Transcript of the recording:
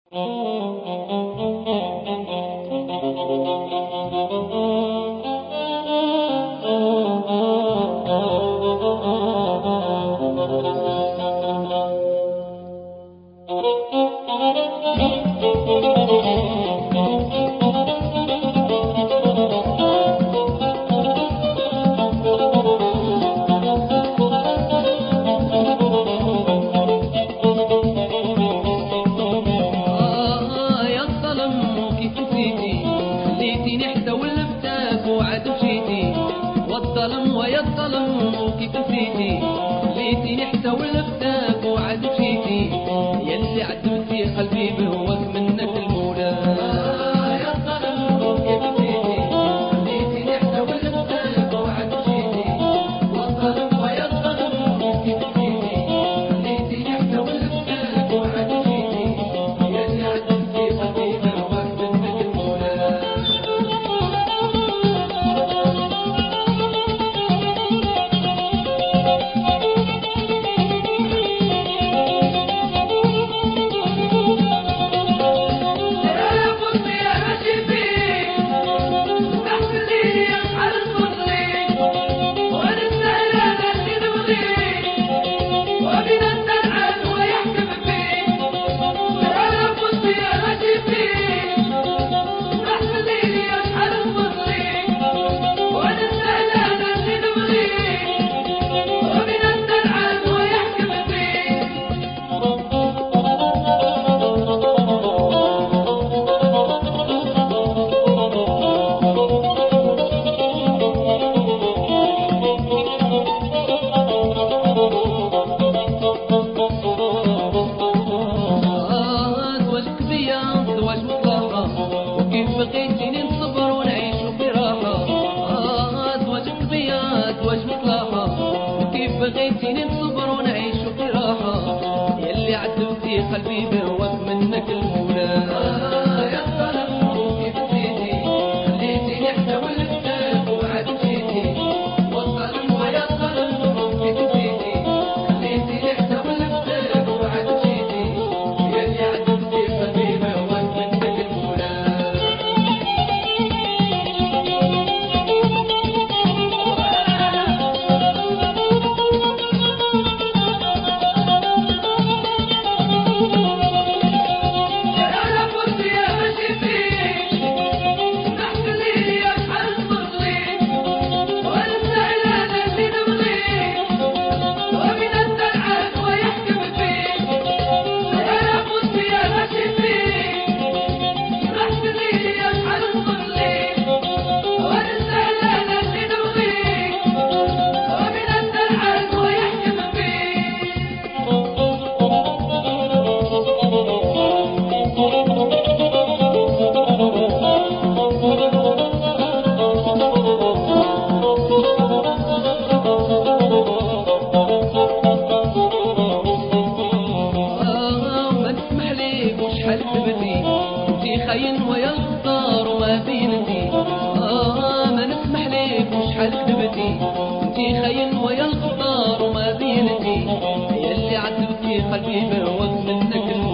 والظلم ويا الظلم وكيف نسيتي خليتيني حتى ولفتك وعاد مشيتي يلي عذبتي قلبي بهواك منك المولى يا الظلم وكيف نسيتي خليتيني حتى ولفتك وعاد مشيتي والظلم ويا الظلم وكيف نسيتي خليتيني حتى ولفتك وعاد مشيتي يلي عذبتي قلبي بهواك منك المولى بغيتيني نصبر ونعيش في راحة زواجك بيا زواج مصلحة وكيف بغيتيني نصبر ونعيش في راحة يلي عذبتي قلبي بهواك منك المولى يا الظلم وكيف نسيتي خليتيني حتى ولفتك وعاد مشيتي والظلم ويا الظلم وكيف نسيتي خليتيني حتى ولفتك وعاد مشيتي يلي عذبتي قلبي بهواك منك المولى خاين ويا الخطار وما بينتي ما نسمح ليك وشحال كذبتي انتي خاين ويا الخطار وما بينتي يلي عذبتي قلبي بهواك منك